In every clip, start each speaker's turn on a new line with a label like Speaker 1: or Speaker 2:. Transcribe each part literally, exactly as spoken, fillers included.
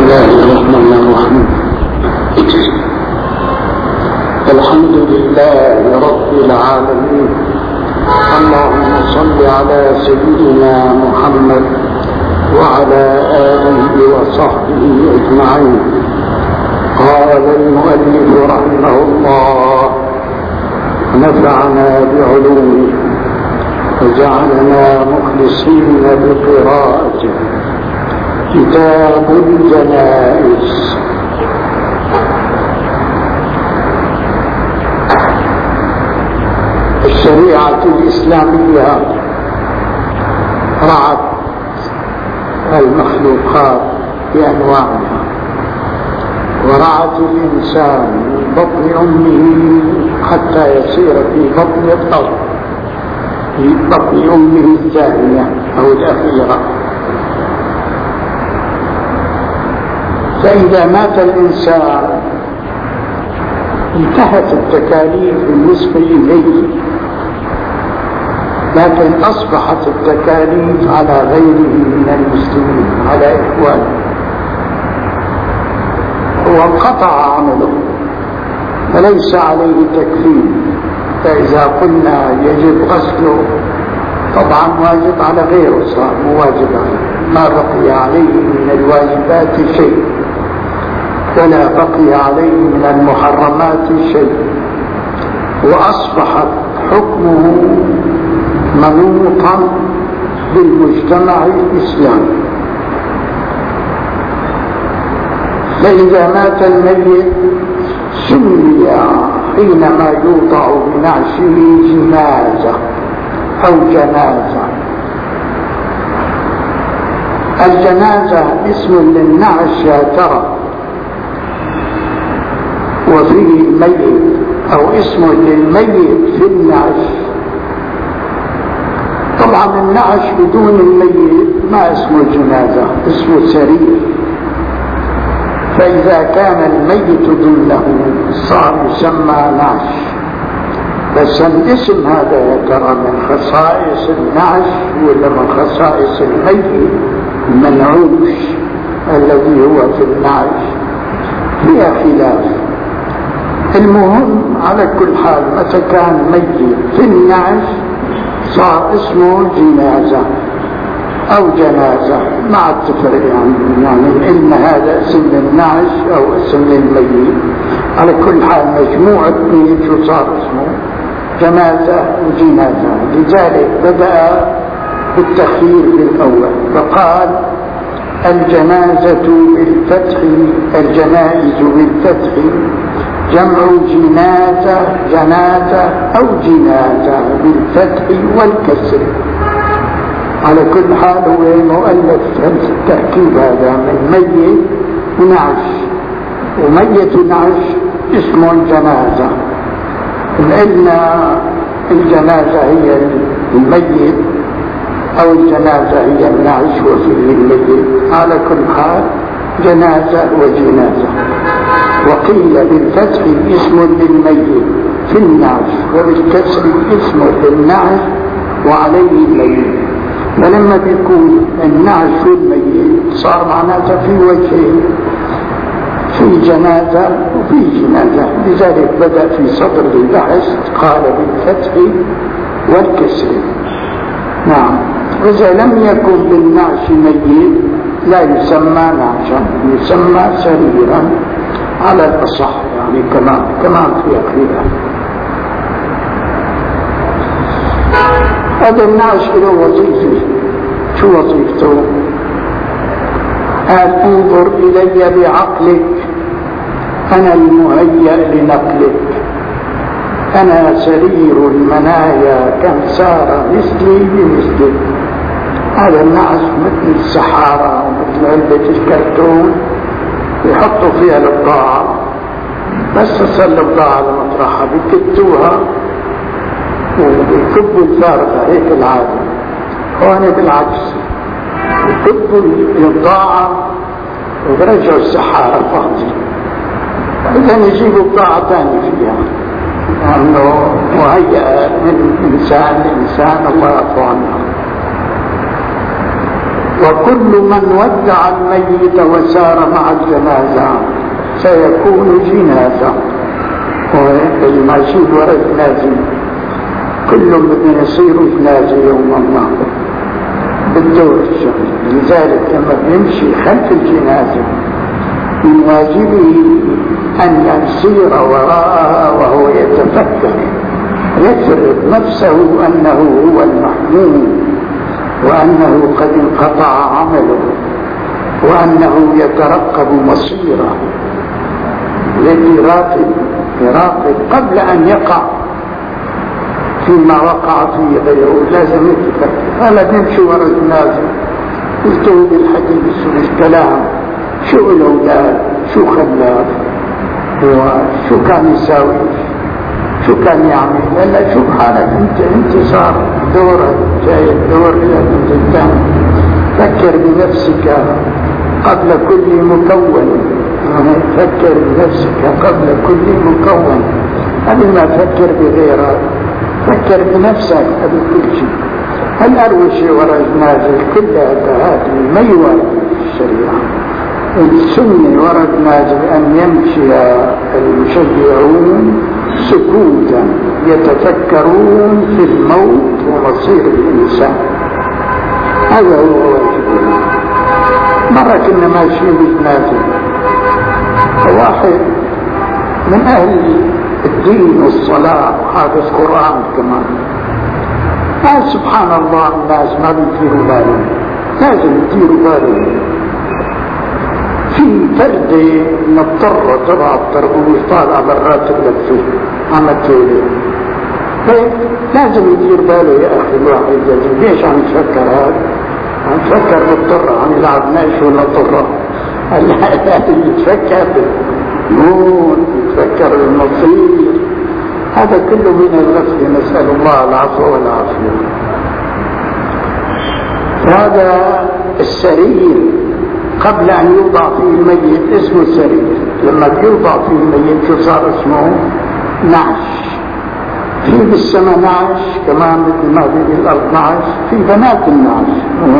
Speaker 1: الله الرحمن الرحيم. الحمد لله رب العالمين. اللهم صل على سيدنا محمد وعلى آله وصحبه أجمعين. قال المؤلف رحمه الله: نفعنا بعلومه وجعلنا مخلصين بقراءته. كتاب الجنائز. الشريعة الإسلامية رعت المخلوقات بأنواعها، ورعت الإنسان من بطن أمه حتى يصير في بطن الطفل في بطن أمه الثانية أو الأخيرة. فإذا مات الإنسان انتهت التكاليف بالنسبة إليه، لكن أصبحت التكاليف على غيره من المسلمين، على إخوانه. هو انقطع عمله فليس عليه تكليف. فإذا قلنا يجب غسله، طبعا واجب على غيره، صار مو واجب عليه، ما بقي عليه من الواجبات شيء ولا بقي عليه من المحرمات شيء، وأصبحت حكمه منوطا بالمجتمع الإسلامي. فإذا مات الميت سمي حينما يوضع بنعشه جنازة أو جنازة. الجنازة اسم للنعش يا ترى، وفيه الميت، أو اسم للميت في النعش. طبعا النعش بدون الميت ما اسمه جنازة، اسمه سرير. فإذا كان الميت دونه صار يسمى نعش. بس الاسم هذا يا ترى من خصائص النعش ولا من خصائص الميت المنعوش الذي هو في النعش؟ فيها خلاف. المهم على كل حال متى كان ميت في النعش صار اسمه جنازة أو جنازة، مع التفرق يعني, يعني إن هذا اسم للنعش أو اسم للميت. على كل حال مجموعة اثنين شو صار اسمه؟ جنازة وجنازة. لذلك بدأ بالتخيير بالأول فقال: الجنازة بالفتح، الجنائز بالفتح جمع جنازة، جنازة أو جنازة بالفتح والكسر. على كل حال هو مؤلف التركيب هذا من ميت ونعش، وميت ونعش اسمه الجنازة. لأن الجنازة هي الميت أو الجنازة هي النعش وفيه الميت. على كل حال جنازة وجنازة. وقيل بالفتح اسم للميت في النعش، وبالكسر اسم للنعش وعليه الميت. فلما بيكون النعش والميت صار معناته في وجهين، في جنازة وفي جنازة. لذلك بدأ في صدر البحث قال بالفتح والكسر. نعم. وإذا لم يكن بالنعش ميت لا يسمى نعشا، يسمى سريرا على الأصح، يعني كمان كمان في خلاف. هذا النعش له وظيفة. شو وظيفته؟ قال: انظر إلي بعقلك، أنا المهيأ لنقلك، أنا سرير المنايا كم سار مثلي بمثلك. هذا النعش مثل السحارة ومثل علبة الكرتون يحطوا فيها البضاعة، بس تصل البضاعة لمطرحها بيكتوها وبيكبوا الفارغة، هيك العادة. هون بالعكس، بيكبوا البضاعة وبرجعوا السحارة فاضية، إذن يجيبوا بضاعة ثانية فيها، لأنه مهيئة من إنسان لإنسان الله يعفو عنه. وكل من ودع الميت وسار مع الجنازة سيكون جنازة. والماشي وراء الجنازة كل من يصير جنازة يوم ما بالدور الشرعي. لذلك لما بيمشي خلف الجنازة من واجبه أن يسير وراءها وهو يتفكر، يفرض نفسه أنه هو المحموم، وأنه قد انقطع عمله، وأنه يترقب مصيره، يراقب يراقب قبل أن يقع فيما وقع فيه غيره. لازم يتفكر. هلا نمشي وراء الجنازة قلتوا بالحديث والكلام، شو الأولاد، شو خلاف، وشو كان يساوي، شو كان يعمل. هلا شوف حالك انت انت صار دورك جاي الدور الى الانسان. فكر بنفسك قبل كل مكون، فكر بنفسك قبل كل مكون قبل ما تفكر بغيرك. فكر بنفسك قبل كل شيء. هل أروي شيء وراء الجنازة كلها هذه ما يوافق الشريعة. السنة وراء الجنازة أن يمشي المشيعون سكوتا يتفكرون في الموت ومصير الإنسان. هذا هو واجب. مرة كنا ماشيين بالجنازة، واحد من أهل الدين والصلاة وحافظ قرآن كمان قال سبحان الله الناس ما بيديروا بالهم، لازم يديروا بالهم. في فردة مضطرة تبع التربوية طالعة برات اللفة عملت له هيك، لازم يدير باله يا أخي الواحد. لازم ليش عم يتفكر هذا؟ عم يتفكر مضطرة، عم يلعب نايش ولا طرة. لازم يتفكر بالموت، يتفكر بالمصير. هذا كله من الغفلة، نسأل الله العفو والعافية. هذا السرير قبل أن يوضع فيه الميت اسمه سرير. لما بيوضع فيه الميت شو صار اسمه؟ نعش. في بالسماء نعش كمان مثل ما في بالأرض نعش. في بنات النعش،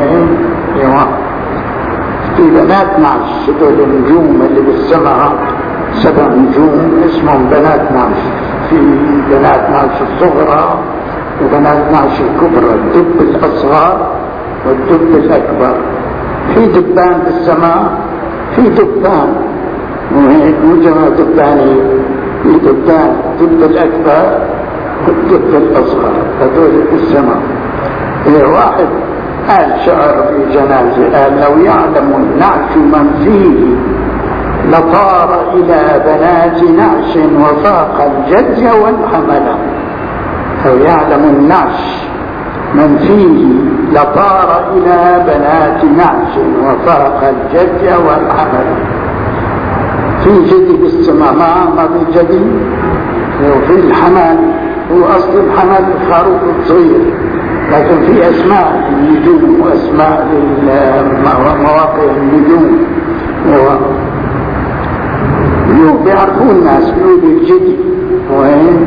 Speaker 1: في بنات نعش. هذول النجوم اللي بالسماء سبع نجوم اسمهم بنات نعش. في بنات نعش الصغرى وبنات نعش الكبرى، الدب الأصغر والدب الأكبر. في دبان بالسماء، في دبان وهيك مو جمع دباني، في دبان، الدب الأكبر والدب الأصغر، هذول بالسماء. واحد قال شعر في جنازة قال لو يعلم النعش من فيه لطار إلى بنات نعش وفاق الجد والحمل. لو يعلم النعش من فيه لطار إلى بنات نعش وفاق الجد والحمل. في جدي بالسماء ما في جدي، وفي الحمل هو أصل الحمل الخروف الصغير، لكن في أسماء النجوم وأسماء مواقع النجوم. بيعرفون الناس بيقولوا الجدي وين.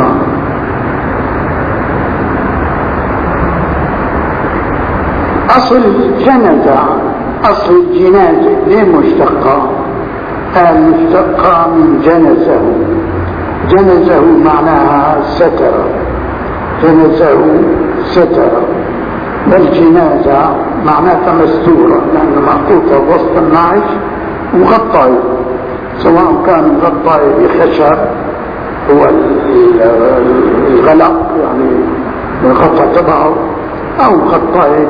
Speaker 1: أصل الجنازة، أصل الجنازة ليه مشتقة؟ قال مشتقة من جنزه. جنزه معناها ستر، جنزه ستر. والجنازة معناها مستورة لأنها محطوطة وسط النعش ومغطاية، سواء كان مغطاية بخشب هو الغلق يعني الغطاء تبعه، أو مغطاية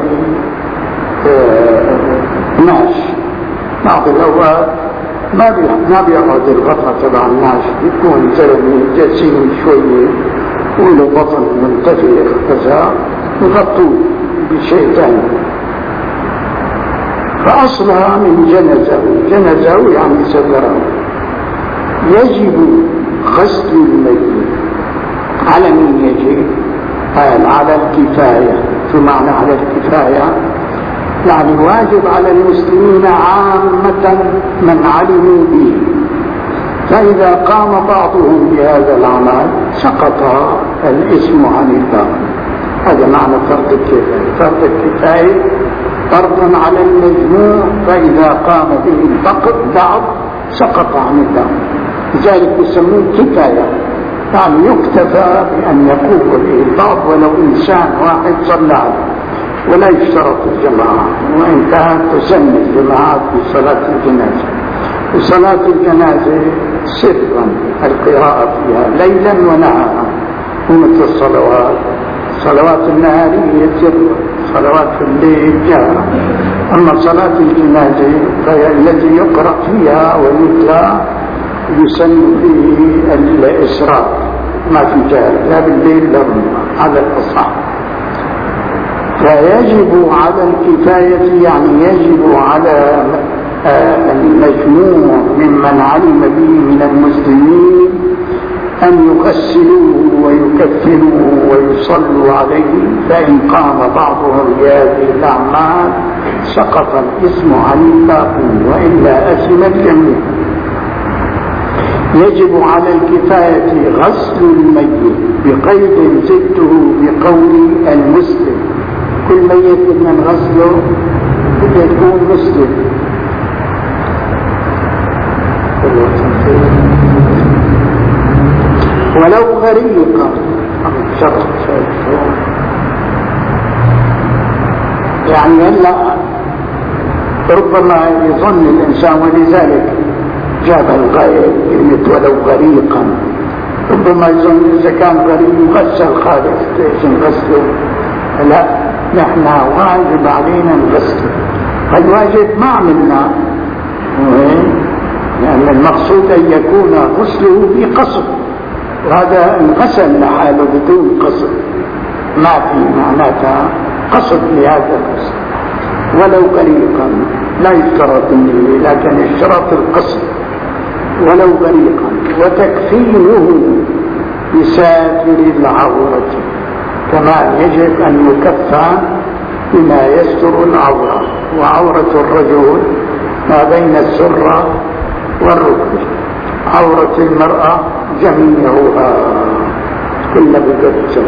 Speaker 1: بناش. بعض الأوقات ما ما بيقعد الغطاء تبع الناش، بيكون زلمة جسيم شوية وله بطن منتفخ كذا يغطوه بشيء ثاني. فأصلها من جنزه، جنزه يعني سدره. يجب غسل الميت. على من يجب؟ قال على الكفاية. شو معنى على الكفاية؟ يعني واجب على المسلمين عامة من علموا به، فإذا قام بعضهم بهذا العمل سقط الاسم عن الباقي. هذا معنى فرض الكفاية. فرض الكفاية فرض على المجموع، فإذا قام به البعض سقط عن البعض، لذلك يسمون كفاية، يعني يكتفى بأن يقوم به البعض ولو إنسان واحد صلى عليه، ولا يشترط الجماعة، وإن كانت تسمى الجماعات في صلاة الجنازة. وصلاة الجنازة سرا القراءة فيها ليلا ونهارا، ومثل الصلوات صلوات النهارية سرا، صلوات الليل جهرا. أما صلاة الجنازة فهي التي يقرأ فيها ويتلى يسن فيه الإسراء، ما في جهر لا بالليل لا بالنهار على الأصح. فيجب على الكفاية، يعني يجب على المجموع ممن علم به من المسلمين أن يغسلوه ويكفنوه ويصلوا عليه، فإن قام بعضهم بهذه الأعمال سقط الإثم عن الباقين، وإلا أثم الجميع. يجب على الكفاية غسل الميت، بقيد زدته بقول المسلم، كل ميت من غسله بده يكون مسلم، ولو غريقا. يعني هلا ربما يظن الإنسان، ولذلك جاب الغيب كلمة ولو غريقا، ربما يظن إذا كان غريق يغسل خالص، ليش نغسله؟ لا، نحن واجب علينا نغسله، فالواجب ما عملنا، لأن يعني المقصود أن يكون غسله بقصد، وهذا انغسل لحاله بدون قصد، ما في معناتها قصد لهذا القصد. ولو غريقا لا يشترط النية، لكن يشترط القصد. ولو غريقا. وتكفينه بساتر العورة، كما يجب أن يكفى بما يستر العورة، وعورة الرجل ما بين السرة والركبة، عورة المرأة جميعها كل بقدر.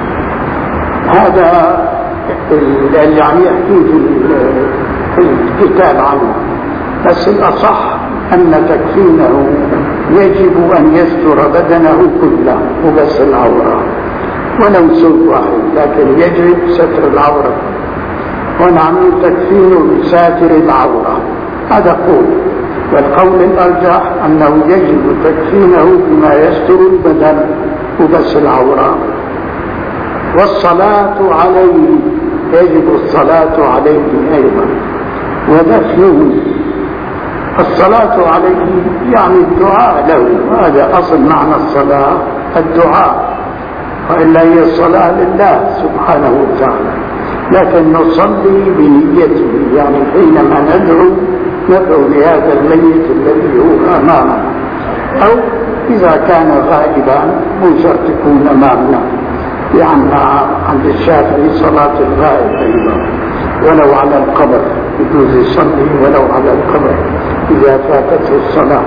Speaker 1: هذا اللي عم يحكي في الكتاب عنه، بس الأصح أن تكفينه يجب أن يستر بدنه كله وبس العورة، ولو سوء واحد، لكن يجب ستر العورة. ونعم تكفينه بساتر العورة، هذا قول. والقول الأرجح أنه يجب تكفينه بما يستر البدن وبس العورة. والصلاة عليه، يجب الصلاة عليه أيضا. ودفنه، الصلاة عليه يعني الدعاء له، هذا أصل معنى الصلاة، الدعاء، وإلا هي الصلاة لله سبحانه وتعالى، لكن نصلي بنيته، يعني حينما ندعو ندعو لهذا الميت الذي هو أمامنا، أو إذا كان غائبا مو شرط يكون أمامنا، لأن عند الشافعي صلاة الغائب أيضا، ولو على القبر يجوز يصلي ولو على القبر إذا فاتته الصلاة،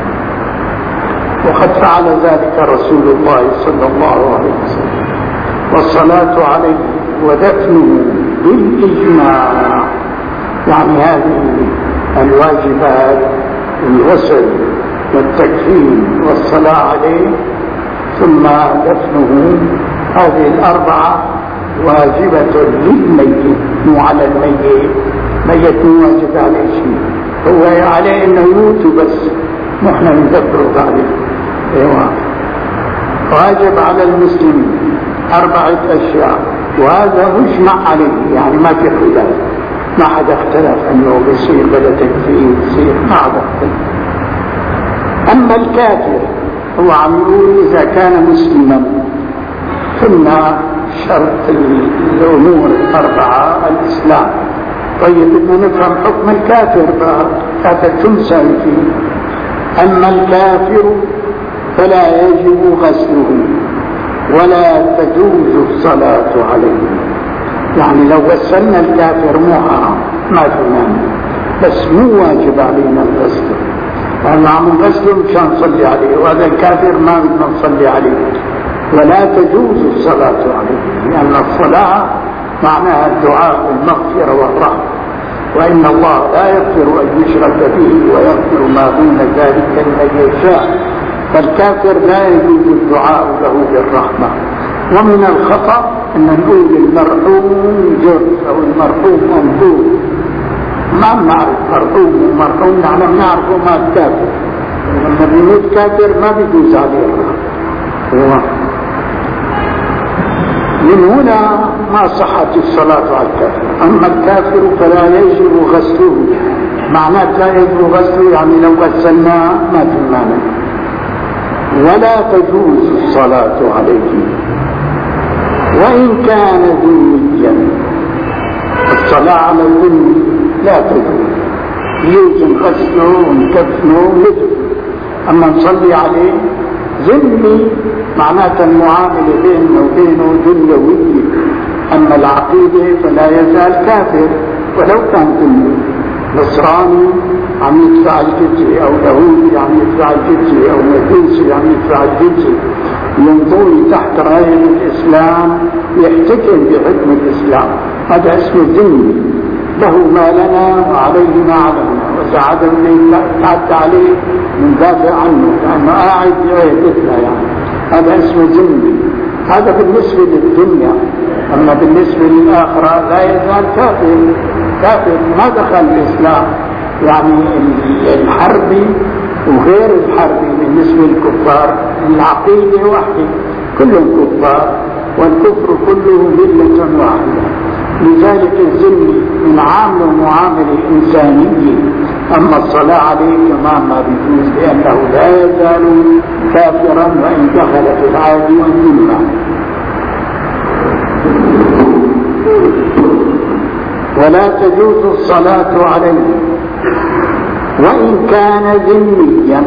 Speaker 1: وقد فعل ذلك رسول الله صلى الله عليه وسلم. والصلاة عليه ودفنه بالإجماع، يعني هذه الواجبات، الغسل والتكفين والصلاة عليه ثم دفنه، هذه الأربعة واجبة للميت، مو على الميت. ميت واجب عليه شيء، هو عليه انه يموت بس نحن ندبره عليه. ايوه، واجب على المسلم أربعة أشياء، وهذا مجمع عليه، يعني ما في خلاف، ما حدا اختلف انه بيصير بلا تكفير، بيصير ما حدا اختلف. اما الكافر هو عم يقول اذا كان مسلما، ثم شرط الامور الاربعه الاسلام. طيب بدنا نفهم حكم الكافر بقى، هذا تنسى فيه. اما الكافر فلا يجب غسله ولا تجوز الصلاه عليه، يعني لو غسلنا الكافر مو حرام، ما في مانع، بس مو واجب علينا الغسل، لأن عم نغسله مشان نصلي عليه، وهذا الكافر ما بدنا نصلي عليه. ولا تجوز الصلاة عليه، لأن الصلاة معناها الدعاء والمغفرة والرحمة، وإن الله لا يغفر أن يشرك به ويغفر ما دون ذلك لمن يشاء، فالكافر لا يجوز الدعاء له بالرحمة. ومن الخطأ أن نقول المرحوم جرس أو المرحوم منظور، ما نعرف مرحوم ومرحوم، نحن نعرفه ما الكافر، لما بيموت كافر ما بيجوز عليه الرحمة. من هنا ما صحت الصلاة على الكافر. أما الكافر فلا يجب غسله، معناه لا يجب غسله يعني لو غسلناه ما في مانع. ولا تجوز الصلاة عليه وإن كان ذميا، الصلاة على الذمي لا تجوز، يوجب غسله ونكفنه ونجب. أما نصلي عليه ذمي معناته المعاملة بيننا وبينه دنيوية، أما العقيدة فلا يزال كافر ولو كان ذمي. نصراني عم يدفع الجزية أو يهودي عم يدفع الجزية أو مجوسي عم يدفع الجزية، ينضوي تحت راية الإسلام يحتكم بحكم الإسلام، هذا اسمه ذمي، له ما لنا وعليه ما علينا، وإذا عدم تعدى عليه ندافع عنه لأنه قاعد يعيدتنا، يعني هذا اسمه ذمي. هذا بالنسبة للدنيا. أما بالنسبة للآخرة لا يزال كافر، كافر ما دخل الإسلام. يعني الحربي وغير الحربي بالنسبة للكفار العقيدة واحدة، كلهم كفار والكفر كله ملة واحدة. لذلك الذمي من عامله معاملة إنسانية. أما الصلاة عليه كمان ما بيجوز لأنه لا يزال كافرا وإن دخل في العادي والذمة. ولا تجوز الصلاة عليه وإن كان ذميا،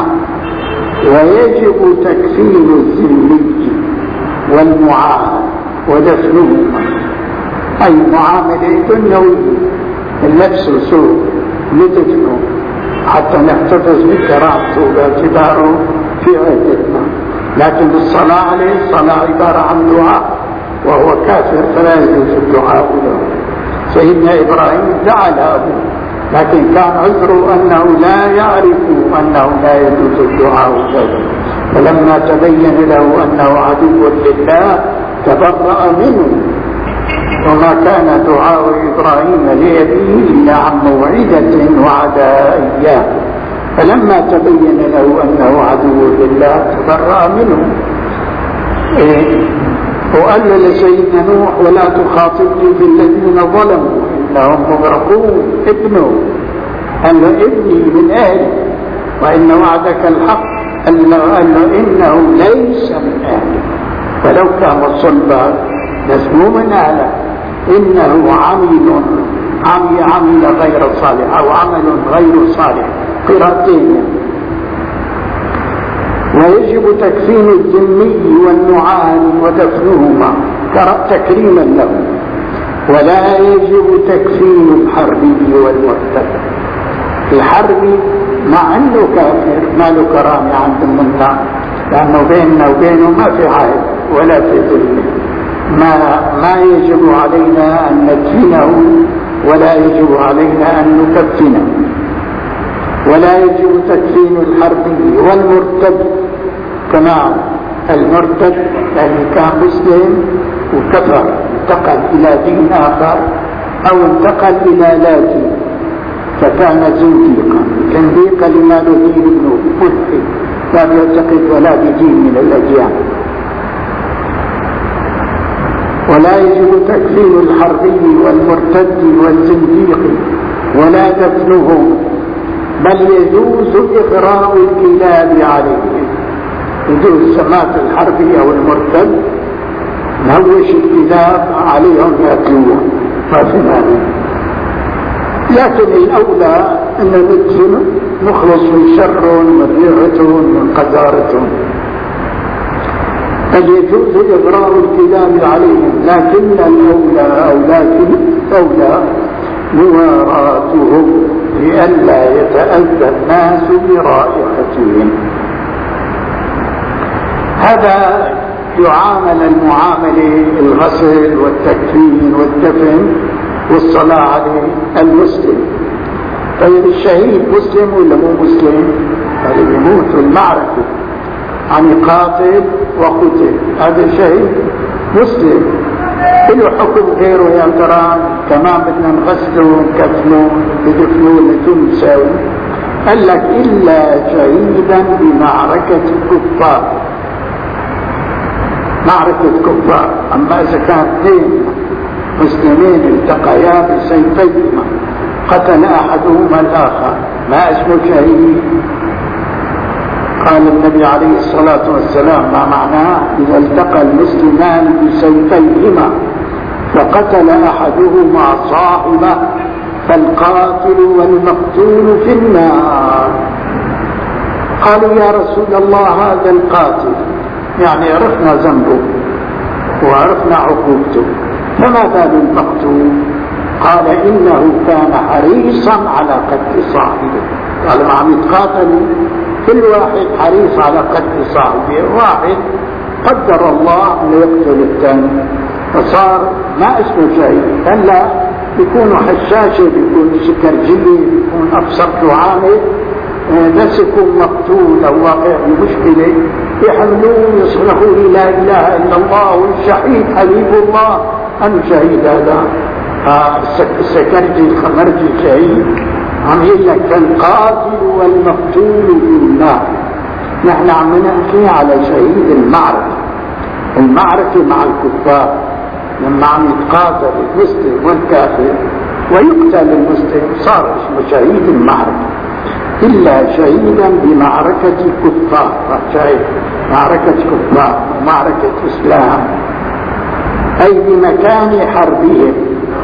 Speaker 1: ويجب تكفين الذمي والمعاهد ودفنهما، أي معاملة دنيوية، اللبس سوء ندفنه حتى نحتفظ بكرامته باعتباره في عدتنا. لكن الصلاة عليه الصلاة عبارة عن دعاء، وهو كافر فلا يجوز الدعاء له. سيدنا إبراهيم دعا له، لكن كان عذره أنه لا يعرف أنه لا يجوز الدعاء له، فلما تبين له أنه عدو لله تبرأ منه. وما كان دعاء إبراهيم لأبيه إلا عن موعدة وعدها إياه، فلما تبين له أنه عدو لله تبرأ منه. إيه؟ وقال لسيدنا نوح ولا تخاطبني في الذين ظلموا إنهم مغرقون. ابنه قال له ابني من أهلي وإن وعدك الحق، قال له إنه ليس من أهلي، فلو كان صلبا نسمو من أهله، إنه عمل عمل عمل غير صالح أو عمل غير صالح، قراءتين. ويجب تكفين الذمي والمعاهد ودفنهما تكريما له، ولا يجب تكفين الحربي والمرتد. الحربي مع انه كافر ما له كرامه عند المنطقه، لانه بيننا وبينه ما في عهد ولا في ذمه، ما ما يجب علينا ان ندفنه ولا يجب علينا ان نكفنه. ولا يجب تكفين الحربي والمرتد كمان. المرتد يعني كان مسلم وكفر انتقل الى دين اخر او انتقل الى لا دين فكان زنديقا. زنديقا لما له دين ابنه ملحد لا يعتقد ولا بدين من الاديان. ولا يجب تكفين الحربي والمرتد والزنديق ولا دفنهم، بل يجوز إغراء الكلاب عليه. يجوز سماة الحربي أو المرتد نهوش الكلاب عليهم يأكلون ما في مانع، لكن الأولى أن ندفن نخلص من شرهم من ريحتهم من قذارتهم. قد يجوز إغراء الكلاب عليهم، لكن الأولى أو لكن الأولى مواراتهم لئلا يتأذى الناس برائحتهم. هذا يعامل المعاملة الغسل والتكفين والدفن والصلاة عليه المسلم. طيب الشهيد مسلم ولا مو مسلم؟ اللي يموت في المعركة عن قاتل وقتل هذا شهيد مسلم، له حكم غيره يا ترى؟ كمان بدنا نغسله ونكفنه بدفنه لتنسوا. قال لك إلا شهيدا بمعركة كفار، معركة كفار. أما إذا كان اثنين مسلمين التقيا بسيفيهما قتل أحدهما الآخر ما اسمه شهيد. قال النبي عليه الصلاة والسلام ما معناه إذا التقى المسلمان بسيفيهما فقتل أحدهما صاحبه فالقاتل والمقتول في النار. قالوا يا رسول الله هذا القاتل يعني عرفنا ذنبه وعرفنا عقوبته، فما بال المقتول؟ قال إنه كان حريصا على قتل صاحبه. قال ما عم يتقاتلوا كل واحد حريص على قتل صاحبه، واحد قدر الله أن يقتل الثاني فصار ما اسمه شيء. هلا بيكونوا حشاشة، بيكونوا سكرجية، بيكون أبصر جوعانة، بس يكون مقتول أو واقع بمشكلة يحملوه يصرخوا لي لا إله إلا الله والشهيد حبيب الله. أنا شهيد هذا السكرجي الخمرجي شهيد. عم يقول لك القاتل والمقتول في النار. نحن عم نحكي على شهيد المعركة، المعركة مع الكفار لما عم يتقاتل المسلم والكافر ويقتل المسلم صار اسمه شهيد المعركة. إلا شهيدا بمعركة كفار، شهيد معركة كفار ومعركة إسلام، أي بمكان حربهم،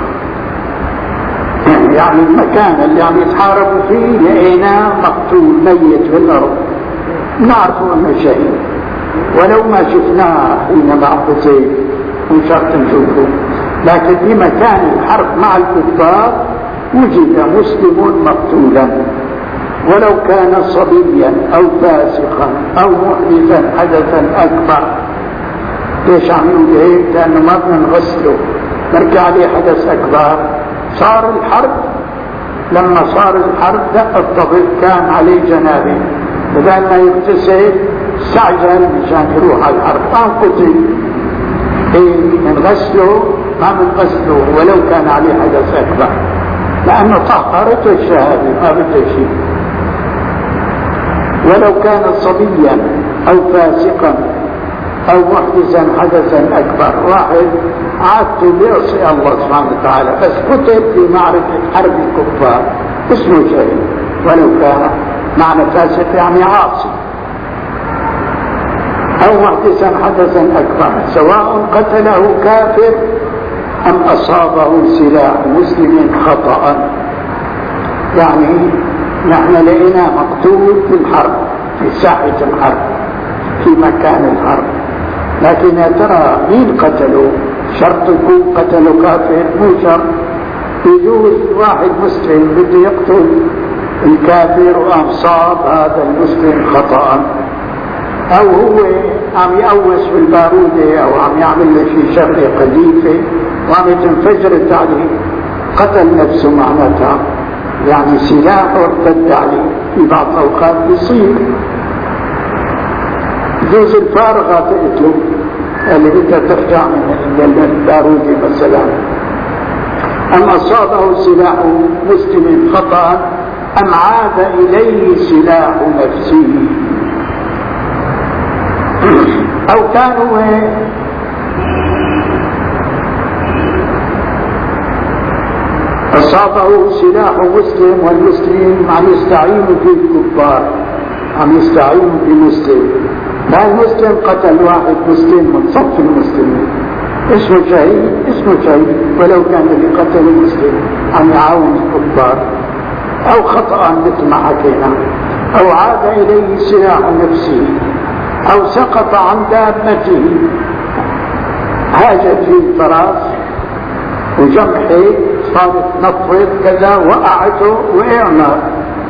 Speaker 1: يعني المكان اللي عم يتحاربوا فيه لقيناه مقتول ميت في الأرض نعرفه أنه شهيد، ولو ما شفناه حينما قتل مو شرط نشوفه، لكن في مكان الحرب مع الكفار وجد مسلم مقتولا ولو كان صبيا أو فاسقا أو محدثا حدثا أكبر. ليش عم يقول هيك؟ لأنه ما بدنا نغسله نرجع عليه حدث أكبر. صار الحرب، لما صار الحرب دق الطبيب كان عليه جنابه، بدل ما يغتسل استعجل مشان يروح على الحرب قام قتل. إيه نغسله؟ ما بنغسله ولو كان عليه حدث أكبر، لأنه طهرته الشهادة ما بده شيء. ولو كان صبيا أو فاسقا أو محدثا حدثا أكبر، واحد عادته بيعصي الله سبحانه وتعالى بس قتل في معركة حرب الكفار اسمه شهيد، ولو كان معنى فاسق يعني عاصي، أو محدثا حدثا أكبر، سواء قتله كافر أم أصابه سلاح مسلم خطأ. يعني نحن لقينا مقتول في الحرب، في ساحة الحرب، في مكان الحرب، لكن يا ترى مين قتله؟ شرط يكون قتله كافر؟ مو شرط. يجوز واحد مسلم بده يقتل الكافر وقام صاب هذا المسلم خطأ، أو هو عم يقوس في البارودة أو عم يعمل له شيء شغلة قذيفة وعم تنفجرت عليه قتل نفسه، معناتها يعني سلاحه ارتد عليه. في بعض الأوقات يصير جوز الفارغة تقتله اللي بدها ترجع من البارودة مثلا. أم أصابه سلاح مسلم خطأ أم عاد إليه سلاح نفسه، أو كانوا أصابه سلاح مسلم والمسلم عم يستعين في الكفار، عم يستعين بمسلم، فالمسلم قتل واحد مسلم من صف المسلمين اسمه شهيد، اسمه شهيد ولو كان اللي قتل المسلم عم يعاون الكفار. أو خطأ مثل ما حكينا، أو عاد إليه سلاح نفسه، أو سقط عن دابته، هاجت في الفراس وجمحه صارت نطرت كذا وقعته وإعمى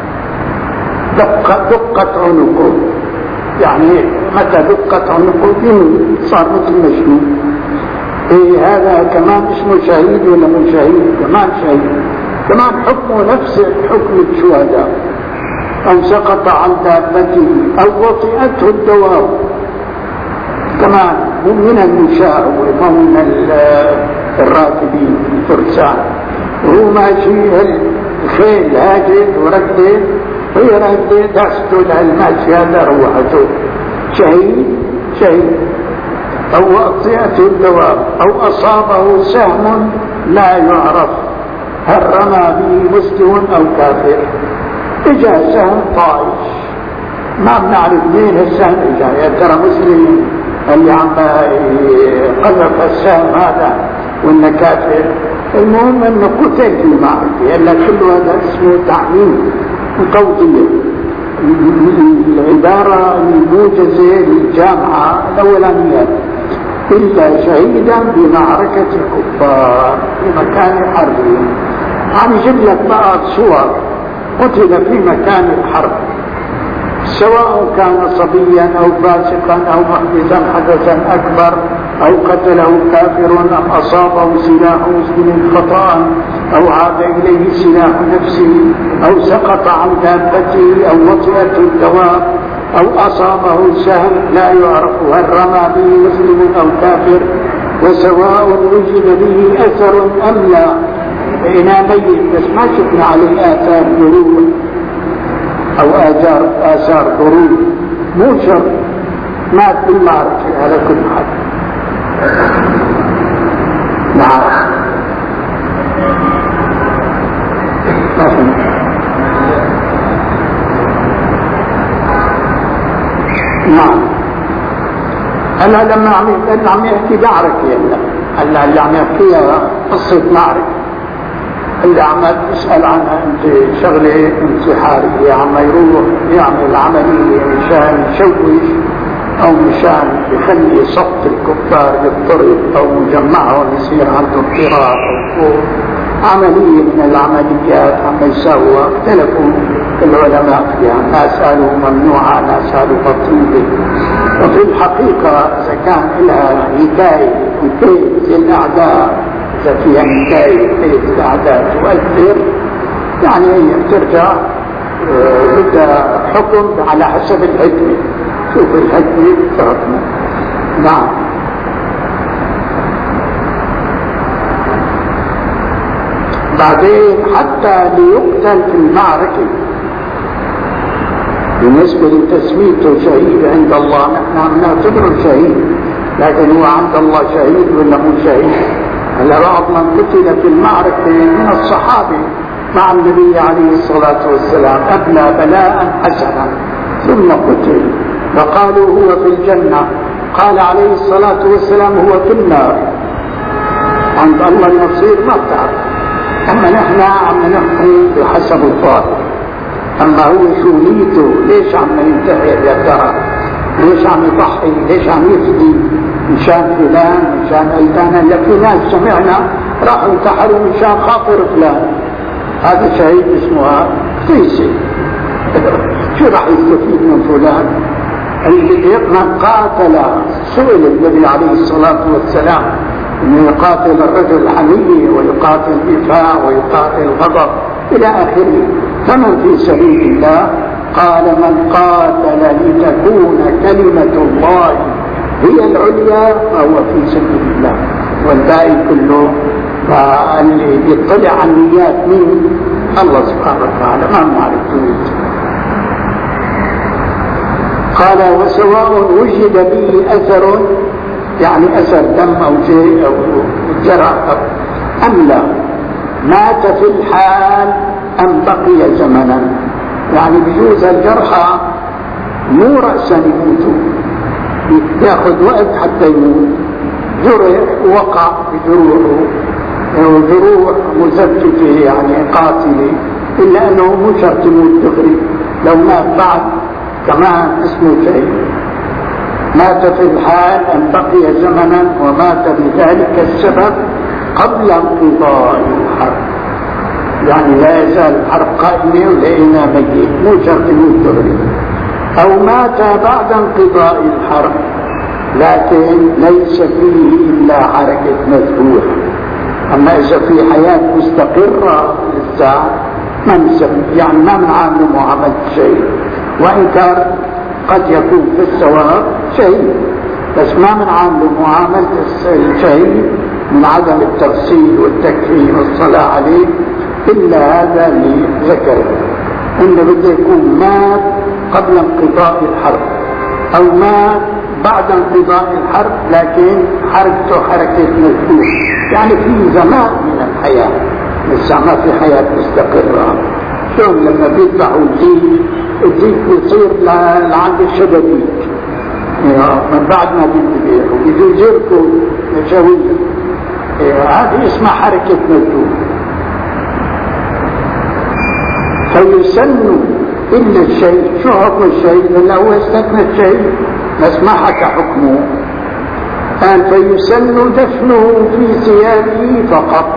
Speaker 1: دقت دقت عنقه، يعني متى دقت عنقه يموت صار مثل مجنون. إيه هذا كمان اسمه شهيد ولا مو شهيد؟ كمان شهيد، كمان حكمه نفس حكم الشهداء. أو سقط عن دابته أو وطئته الدواب، كمان مو من المشاة ومو من الراكبين الفرسان، وهو ماشي الخيل هاجد وردد هي ردد داسته للماشي هذا روحته شهيد شهيد. أو وطئته الدواب أو أصابه سهم لا يعرف هل رمى به مسلم أو كافر. إجا سهم طائش ما بنعرف مين السهم إجا، يا ترى مسلم اللي عم قذف السهم هذا ولا كافر. المهم انه قتل في المعركة، الا كل هذا اسمه تعميم وتوضيح. العبارة الموجزة للجامعة الأولانية إلا شهيدا بمعركة الكفار في مكان حرب. عم يجيب لك بقى صور قتل في مكان الحرب، سواء كان صبيا أو فاسقا أو محدثا حدثا أكبر أو قتله كافر أم أصابه سلاح مسلم خطأ أو عاد إليه سلاح نفسه أو سقط عن دابته أو وطئته الدواب أو أصابه سهم لا يعرف هل رمى به مسلم أو كافر، وسواء وجد به أثر أم لا. بقينا ميت بس ما شفنا عليه آثار جروح أو آثار آثار ضروب، مو شرط مات بالمعركة على كل حال. نعم نعم. أنا لما عم عم يحكي معركة هلا اللي عم يحكيها قصة معركة، اللي عم تسأل عنها انت شغلة انتحارية، عم يروح يعمل عملية مشان يشوش او مشان يخلي صف الكفار يضطرب او مجمعهم يصير عنده اضطراب او عملية من العمليات عم يساوها. اختلفوا العلماء فيها، ناس قالوا ممنوعة، ناس قالوا مطلوبة. وفي الحقيقة اذا كان لها نتائج وكيف الاعداء، إذا فيها نتائج كيف الأعداء تؤثر، يعني هي بترجع بدها حكم على حسب الحكمة. شوف الحكمة بتحكمه. نعم. بعدين حتى ليقتل في المعركة بالنسبة لتسميته شهيد عند الله، نحن عم نعتبره شهيد، لكن هو عند الله شهيد ولا مو شهيد؟ هلا بعض من قتل في المعركة من الصحابة مع النبي عليه الصلاة والسلام أبلى بلاء حسنا ثم قتل وقالوا هو في الجنة، قال عليه الصلاة والسلام هو في النار. عند الله المصير ما بتعرف. أما نحن عم نحكي بحسب الظاهر، أما هو شو نيته، ليش عم ينتحر يا ترى، ليش عم يضحي، ليش عم يفدي مشان فلان مشان علان. لكن ناس سمعنا راحوا انتحروا مشان خاطر فلان، هذا شهيد اسمه قيسي. شو راح يستفيد من فلان؟ اللي يقنع قاتل. سئل النبي عليه الصلاة والسلام انه يقاتل الرجل حمية ويقاتل دفاع ويقاتل غضب الى اخره، فمن في سبيل الله؟ قال من قاتل لتكون كلمة الله هي العليا فهو في سبيل الله، والباقي كله اللي يطلع على النيات مين؟ الله سبحانه وتعالى، ما نعرف نيته. قال وسواء وجد به أثر، يعني أثر دم أو شيء أو جرح أم لا، مات في الحال أم بقي زمنا. يعني بجوز الجرحى مو رأسا يموتوا، ياخذ وقت حتى يموت، جرح وقع بجروحه وجروح مزفته يعني قاتله، إلا أنه مو شرط يموت دغري، لو مات بعد كمان اسمه شيء. مات في الحال أن بقي زمنا ومات بذلك السبب قبل انقضاء الحرب، يعني لا يزال الحرب قائمة ولقينا ميت، مو شرط يموت دغري. أو مات بعد انقضاء الحرب، لكن ليس فيه إلا حركة مذبوح. أما إذا في حياة مستقرة للساعة ما نسمي، يعني ما بنعامله معاملة شيء، وإن كان قد يكون في الثواب شيء، بس ما بنعامله معاملة الشيء من عدم التغسيل والتكفين والصلاة عليه، إلا هذا اللي ذكر إنه بده يكون مات قبل انقضاء الحرب أو مات بعد انقضاء الحرب، لكن حركته حركة مذبوح، يعني في زمان من الحياة، لسه ما في حياة مستقرة. شلون لما بيذبحوا الديك، الديك بيصير لعند الشبابيك من بعد ما بيذبحوا بيجوا يجركوا مشاوية، هذه اسمها حركة مذبوح. فيسن إلا الشيء. شو حكم الشيء؟ لأنه هو استثنى الشيء بس ما حكى حكمه. قال فيسن دفنه في ثيابه فقط.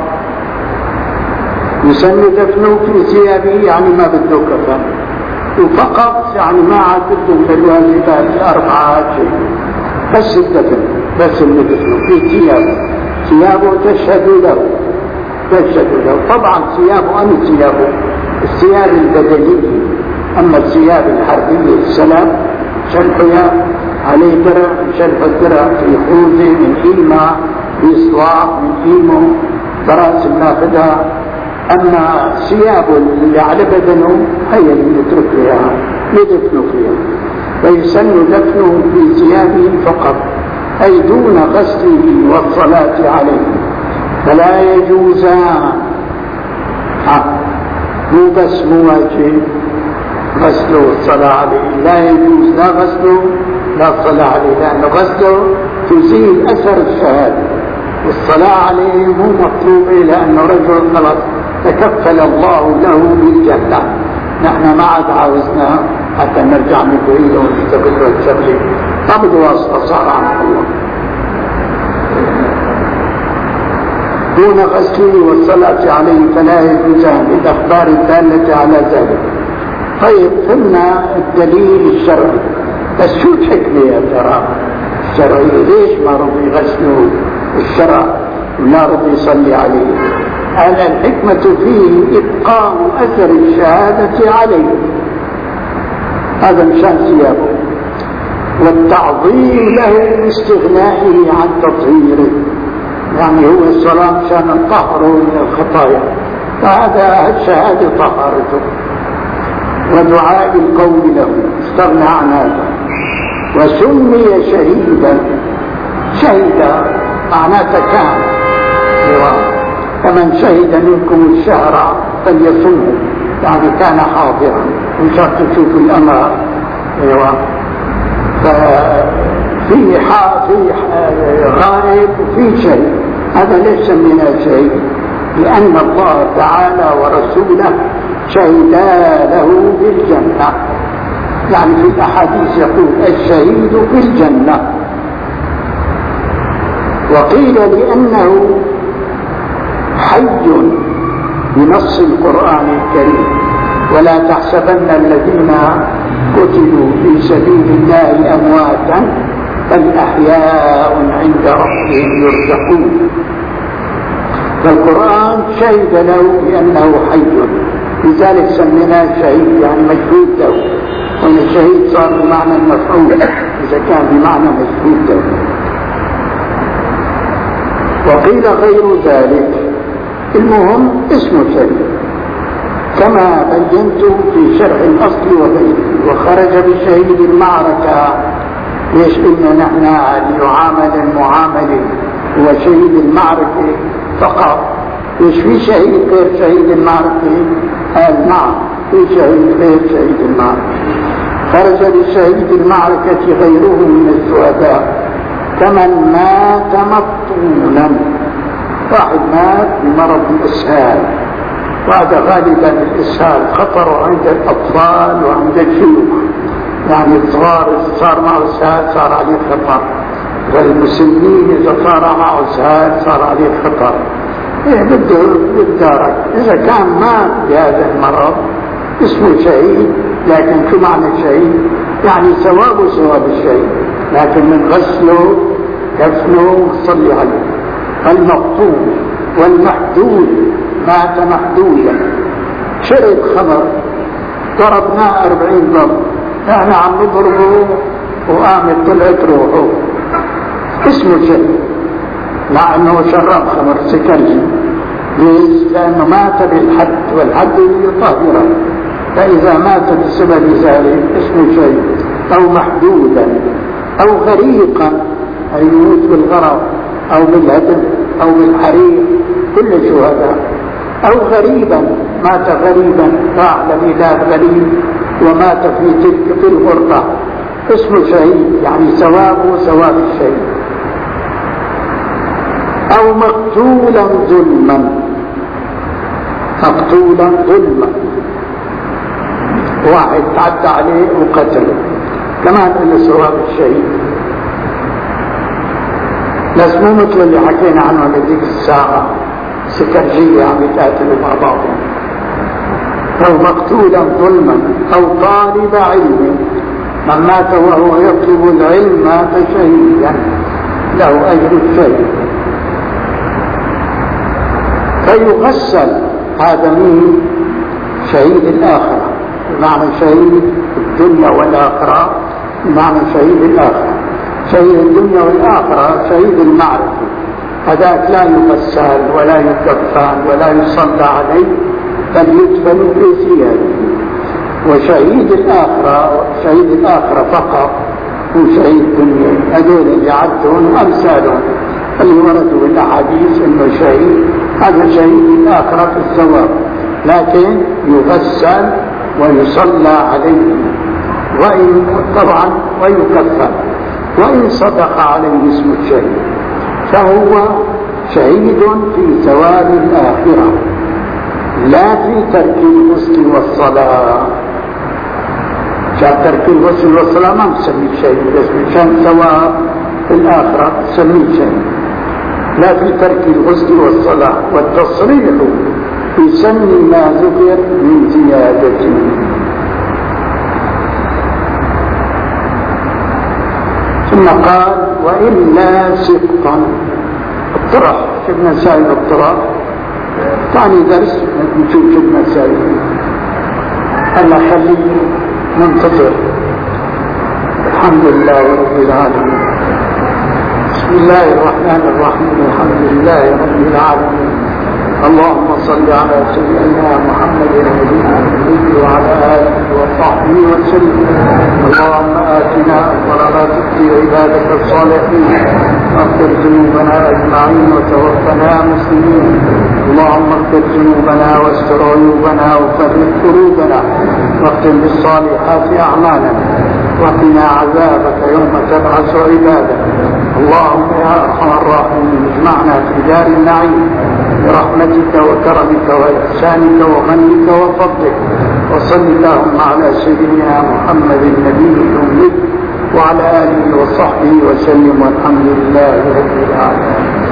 Speaker 1: يسن دفنه في ثيابه يعني ما بده كفن، وفقط يعني ما عاد بده من الواجبات الأربعة شيء، بس الدفن، بس اللي دفنه في ثيابه. ثيابه تشهد له، تشهد له. طبعا ثيابه أم ثيابه الثياب البدنية، أما الثياب الحربية السلام شلحها عليه درع، شلح الدرع في خوذة من إيمة، في صواع من إيمه، براس ناخدها. أما ثيابه اللي على بدنه هي اللي يترك فيها يدفنوا فيها. فيسن دفنه في ثيابه فقط، أي دون غسله والصلاة عليه. فلا يجوزان، مو بس مواجه غسله والصلاة عليه، لا يجوز لا غسله لا الصلاة عليه، لأن غسله تزيل أثر الشهادة، والصلاة عليه مو مطلوبة لأنه رجل غلط تكفل الله له بالجنة. نحن ما عاد عاوزنا حتى نرجع نقول ونستقر الشغل، طب واسطة صار عن الله دون غسله والصلاة عليه، فلا يجوزان بالأخبار الدالة على ذلك. طيب قلنا الدليل الشرعي، بس شو الحكمة يا ترى الشرعية؟ ليش ما رضي غسله الشرع ولا رضي يصلي عليه؟ قال الحكمة فيه إبقاء أثر الشهادة عليه، هذا مشان ثيابه، والتعظيم له باستغنائه عن تطهيره، يعني هو الصلاة مشان الطهر من الخطايا، فهذا الشهادة طهارته، ودعاء القوم له استغنى عن هذا. وسمي شهيدا، شهد معناته كان، فمن شهد منكم الشهر فليصمه، يعني كان حاضرا، ان شاء تشوف الامر. ايوه ففي في غائب وفي شيء، هذا ليس من شيء، لان الله تعالى ورسوله شهدا له بالجنه، يعني في الاحاديث يقول الشهيد في الجنه. وقيل لانه حي بنص القرآن الكريم، ولا تحسبن الذين قتلوا في سبيل الله أمواتا بل أحياء عند ربهم يرزقون. فالقرآن شهد له بأنه حي، لذلك سميناه شهيد، يعني مشهود له. وإن الشهيد صار بمعنى المفعول إذا كان بمعنى مشهود له. وقيل غير ذلك، المهم اسمه شهيد كما بينت في شرح الأصل وغيره. وخرج بشهيد المعركة، ليش قلنا نحن ليعامل المعامل هو شهيد المعركة فقط؟ ليش في شهيد غير شهيد المعركة؟ قال نعم في شهيد غير شهيد المعركة. خرج بشهيد المعركة غيره من الشهداء كمن مات مبطونا، واحد مات بمرض الإسهال، وهذا غالبا الإسهال خطر عند الأطفال وعند الشيوخ، يعني الصغار صار معه إسهال صار عليه خطر، والمسنين إذا صار معه إسهال صار عليه خطر. إيه بده بالدارك. إذا كان مات بهذا المرض اسمه شهيد، لكن شو معنى الشهيد؟ يعني ثوابه ثواب الشهيد، لكن من غسله كفنه وصلي عليه. المقطوع والمحدود مات محدودا، شرب خمر ضربناه أربعين ضرب، احنا عم نضربه وقامت طلعت روحه، اسمه شيء مع انه شرب خمر سكري. ليش؟ لانه مات بالحد، والحد يطهره، فاذا مات بسبب ذلك اسمه شيء. او محدودا او غريقا، اي يموت بالغرق او بالهدم او بالحريق، كل شهداء. او غريبا، مات غريبا، راح لبلاد غريب ومات في تلك في الغربة، اسمه شهيد، يعني ثوابه ثواب الشهيد. او مقتولا ظلما، مقتولا ظلما، واحد تعدى عليه وقتله، كمان له ثواب الشهيد. بس مو مثل اللي حكينا عنه لذيك الساعة، سكرجية عم يتقاتلوا مع بعضهم. أو مقتولا ظلما أو طالب علم، من مات وهو يطلب العلم مات شهيدا، له أجر الشهيد. فيغسل، هذا مين؟ شهيد الآخرة، بمعنى شهيد الدنيا والآخرة، بمعنى شهيد الآخرة. شهيد الدنيا والآخرة شهيد المعرفة، هذاك لا يغسل ولا يكفن ولا يصلى عليه، بل يدفن في ثيابه. وشهيد الآخرة، شهيد الآخرة فقط هو شهيد الدنيا، هذول اللي عدهم أمثالهم اللي وردوا بالأحاديث إنه شهيد، هذا شهيد الآخرة في الثواب، لكن يغسل ويصلى عليه، وإن طبعا ويكفن، وإن صدق عليه اسم الشهيد فهو شهيد في ثواب الآخرة، لا في ترك الغسل والصلاة. شاب ترك الغسل والصلاة ما نسميه شهيد، بس مشان ثواب الآخرة نسميه شهيد، لا في ترك الغسل والصلاة. والتصريح في سن ما ذكر من زيادته. ثم قال وإلا سقطا، الطرح، شفنا سائل الطرح ثاني درس نشوف شفنا سائل. أنا خليه منتظر. الحمد لله رب العالمين، بسم الله الرحمن الرحيم، الحمد لله رب العالمين. اللهم صل على سيدنا محمد النبي وعلى آله وصحبه وسلم. اللهم آتنا ولا تؤتي عبادك الصالحين، واغفر ذنوبنا أجمعين وتوفنا مسلمين. اللهم اغفر ذنوبنا واستر عيوبنا وفرج كروبنا، واختم بالصالحات أعمالنا، وقنا عذابك يوم تبعث عبادك. اللهم يا أرحم الراحمين اجمعنا في دار النعيم برحمتك وكرمك وإحسانك ومنك وفضلك. وصل اللهم على سيدنا محمد النبي الأمي وعلى آله وصحبه وسلم، والحمد لله رب العالمين.